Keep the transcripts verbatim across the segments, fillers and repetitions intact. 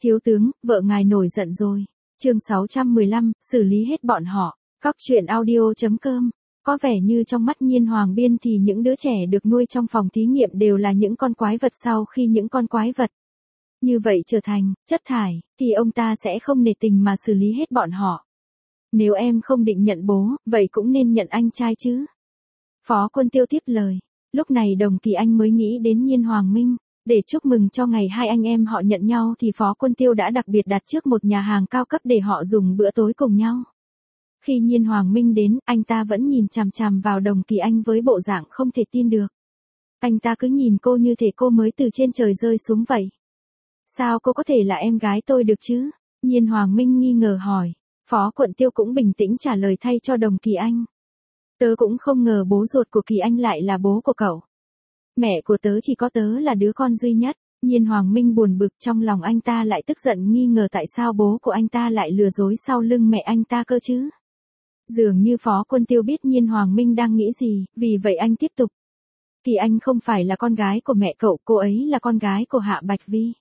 Thiếu tướng, vợ ngài nổi giận rồi. Chương sáu trăm mười lăm, xử lý hết bọn họ. Cóc truyện audio chấm com. Có vẻ như trong mắt Nhiên Hoàng Biên thì những đứa trẻ được nuôi trong phòng thí nghiệm đều là những con quái vật sau khi những con quái vật như vậy trở thành chất thải, thì ông ta sẽ không nể tình mà xử lý hết bọn họ. Nếu em không định nhận bố, vậy cũng nên nhận anh trai chứ. Phó Quân Tiêu tiếp lời. Lúc này Đồng Kỳ Anh mới nghĩ đến Nhiên Hoàng Minh. Để chúc mừng cho ngày hai anh em họ nhận nhau thì Phó Quân Tiêu đã đặc biệt đặt trước một nhà hàng cao cấp để họ dùng bữa tối cùng nhau. Khi Nhiên Hoàng Minh đến, anh ta vẫn nhìn chằm chằm vào Đồng Kỳ Anh với bộ dạng không thể tin được. Anh ta cứ nhìn cô như thể cô mới từ trên trời rơi xuống vậy. Sao cô có thể là em gái tôi được chứ? Nhiên Hoàng Minh nghi ngờ hỏi. Phó Quận Tiêu cũng bình tĩnh trả lời thay cho Đồng Kỳ Anh. Tớ cũng không ngờ bố ruột của Kỳ Anh lại là bố của cậu. Mẹ của tớ chỉ có tớ là đứa con duy nhất. Nhiên Hoàng Minh buồn bực, trong lòng anh ta lại tức giận nghi ngờ tại sao bố của anh ta lại lừa dối sau lưng mẹ anh ta cơ chứ. Dường như Phó Quân Tiêu biết Nhiên Hoàng Minh đang nghĩ gì, vì vậy anh tiếp tục. Kỳ Anh không phải là con gái của mẹ cậu, cô ấy là con gái của Hạ Bạch Vi.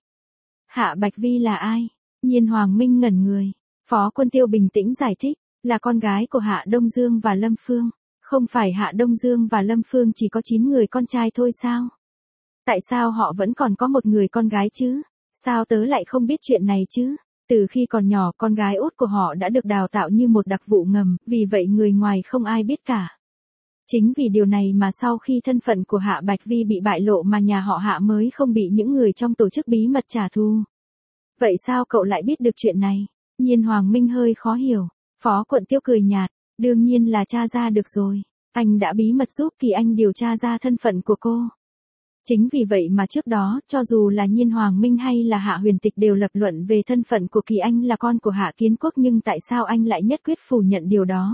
Hạ Bạch Vi là ai? Nhiên Hoàng Minh ngẩn người. Phó Quân Tiêu bình tĩnh giải thích, là con gái của Hạ Đông Dương và Lâm Phương. Không phải Hạ Đông Dương và Lâm Phương chỉ có chín người con trai thôi sao? Tại sao họ vẫn còn có một người con gái chứ? Sao tớ lại không biết chuyện này chứ? Từ khi còn nhỏ, con gái út của họ đã được đào tạo như một đặc vụ ngầm, vì vậy người ngoài không ai biết cả. Chính vì điều này mà sau khi thân phận của Hạ Bạch Vi bị bại lộ mà nhà họ Hạ mới không bị những người trong tổ chức bí mật trả thù. Vậy sao cậu lại biết được chuyện này? Nhiên Hoàng Minh hơi khó hiểu. Phó Quận Tiêu cười nhạt, đương nhiên là tra ra được rồi. Anh đã bí mật giúp Kỳ Anh điều tra ra thân phận của cô. Chính vì vậy mà trước đó, cho dù là Nhiên Hoàng Minh hay là Hạ Huyền Tịch đều lập luận về thân phận của Kỳ Anh là con của Hạ Kiến Quốc, nhưng tại sao anh lại nhất quyết phủ nhận điều đó?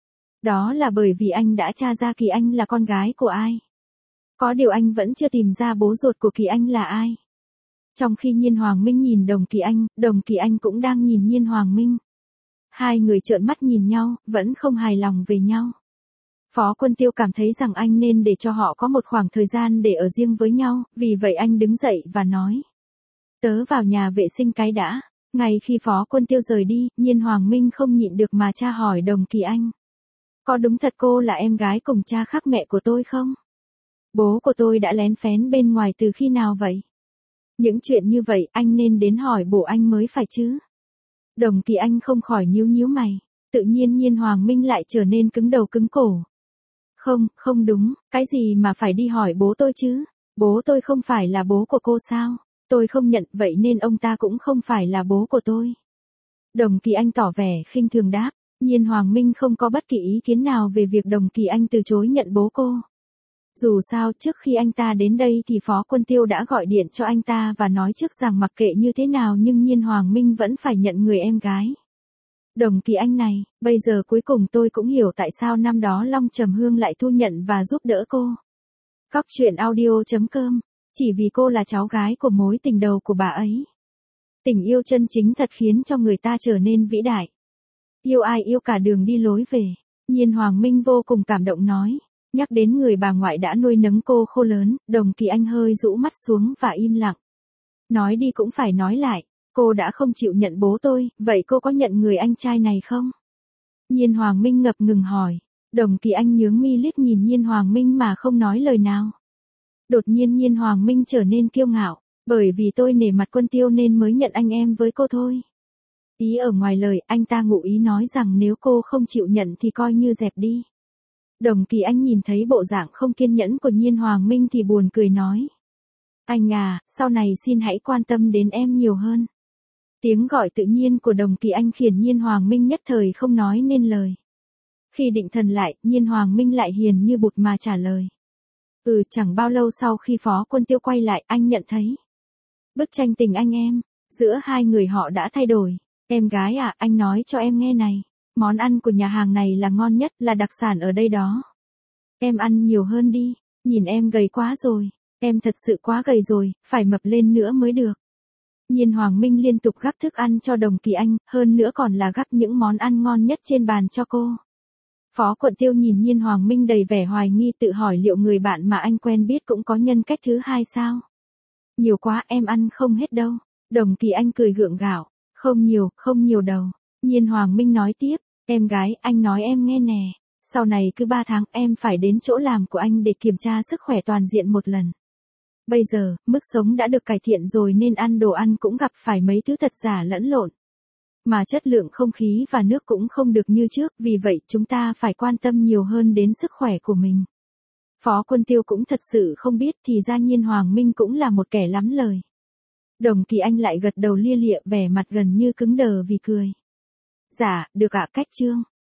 Đó là bởi vì anh đã tra ra Kỳ Anh là con gái của ai. Có điều anh vẫn chưa tìm ra bố ruột của Kỳ Anh là ai. Trong khi Nhiên Hoàng Minh nhìn Đồng Kỳ Anh, Đồng Kỳ Anh cũng đang nhìn Nhiên Hoàng Minh. Hai người trợn mắt nhìn nhau, vẫn không hài lòng về nhau. Phó Quân Tiêu cảm thấy rằng anh nên để cho họ có một khoảng thời gian để ở riêng với nhau, vì vậy anh đứng dậy và nói. Tớ vào nhà vệ sinh cái đã. Ngay khi Phó Quân Tiêu rời đi, Nhiên Hoàng Minh không nhịn được mà tra hỏi Đồng Kỳ Anh. Có đúng thật cô là em gái cùng cha khác mẹ của tôi không? Bố của tôi đã lén phén bên ngoài từ khi nào vậy? Những chuyện như vậy anh nên đến hỏi bố anh mới phải chứ. Đồng Kỳ Anh không khỏi nhíu nhíu mày. Tự nhiên Nhiên Hoàng Minh lại trở nên cứng đầu cứng cổ. Không, không đúng, cái gì mà phải đi hỏi bố tôi chứ? Bố tôi không phải là bố của cô sao? Tôi không nhận, vậy nên ông ta cũng không phải là bố của tôi. Đồng Kỳ Anh tỏ vẻ khinh thường đáp. Nhiên Hoàng Minh không có bất kỳ ý kiến nào về việc Đồng Kỳ Anh từ chối nhận bố cô. Dù sao, trước khi anh ta đến đây thì Phó Quân Tiêu đã gọi điện cho anh ta và nói trước rằng mặc kệ như thế nào nhưng Nhiên Hoàng Minh vẫn phải nhận người em gái. Đồng Kỳ Anh này, bây giờ cuối cùng tôi cũng hiểu tại sao năm đó Long Trầm Hương lại thu nhận và giúp đỡ cô. Cóc truyện audio chấm com, chỉ vì cô là cháu gái của mối tình đầu của bà ấy. Tình yêu chân chính thật khiến cho người ta trở nên vĩ đại. Yêu ai yêu cả đường đi lối về. Nhiên Hoàng Minh vô cùng cảm động nói. Nhắc đến người bà ngoại đã nuôi nấng cô khô lớn, Đồng Kỳ Anh hơi rũ mắt xuống và im lặng. Nói đi cũng phải nói lại. Cô đã không chịu nhận bố tôi, vậy cô có nhận người anh trai này không? Nhiên Hoàng Minh ngập ngừng hỏi. Đồng Kỳ Anh nhướng mi liếc nhìn Nhiên Hoàng Minh mà không nói lời nào. Đột nhiên Nhiên Hoàng Minh trở nên kiêu ngạo, bởi vì tôi nể mặt Quân Tiêu nên mới nhận anh em với cô thôi. Ý ở ngoài lời, anh ta ngụ ý nói rằng nếu cô không chịu nhận thì coi như dẹp đi. Đồng Kỳ Anh nhìn thấy bộ dạng không kiên nhẫn của Nhiên Hoàng Minh thì buồn cười nói. Anh à, sau này xin hãy quan tâm đến em nhiều hơn. Tiếng gọi tự nhiên của Đồng Kỳ Anh khiến Nhiên Hoàng Minh nhất thời không nói nên lời. Khi định thần lại, Nhiên Hoàng Minh lại hiền như bụt mà trả lời. Ừ, chẳng bao lâu sau khi Phó Quân Tiêu quay lại, anh nhận thấy bức tranh tình anh em, giữa hai người họ đã thay đổi. Em gái à, anh nói cho em nghe này. Món ăn của nhà hàng này là ngon nhất, là đặc sản ở đây đó. Em ăn nhiều hơn đi, nhìn em gầy quá rồi. Em thật sự quá gầy rồi, phải mập lên nữa mới được. Nhiên Hoàng Minh liên tục gắp thức ăn cho Đồng Kỳ Anh, hơn nữa còn là gắp những món ăn ngon nhất trên bàn cho cô. Phó Quận Tiêu nhìn Nhiên Hoàng Minh đầy vẻ hoài nghi, tự hỏi liệu người bạn mà anh quen biết cũng có nhân cách thứ hai sao? Nhiều quá em ăn không hết đâu. Đồng Kỳ Anh cười gượng gạo, không nhiều, không nhiều đâu. Nhiên Hoàng Minh nói tiếp, em gái, anh nói em nghe nè. Sau này cứ ba tháng em phải đến chỗ làm của anh để kiểm tra sức khỏe toàn diện một lần. Bây giờ, mức sống đã được cải thiện rồi nên ăn đồ ăn cũng gặp phải mấy thứ thật giả lẫn lộn. Mà chất lượng không khí và nước cũng không được như trước, vì vậy chúng ta phải quan tâm nhiều hơn đến sức khỏe của mình. Phó Quân Tiêu cũng thật sự không biết thì ra Nhiên Hoàng Minh cũng là một kẻ lắm lời. Đồng Kỳ Anh lại gật đầu lia lịa vẻ mặt gần như cứng đờ vì cười. Dạ, được ạ, Cách Trương.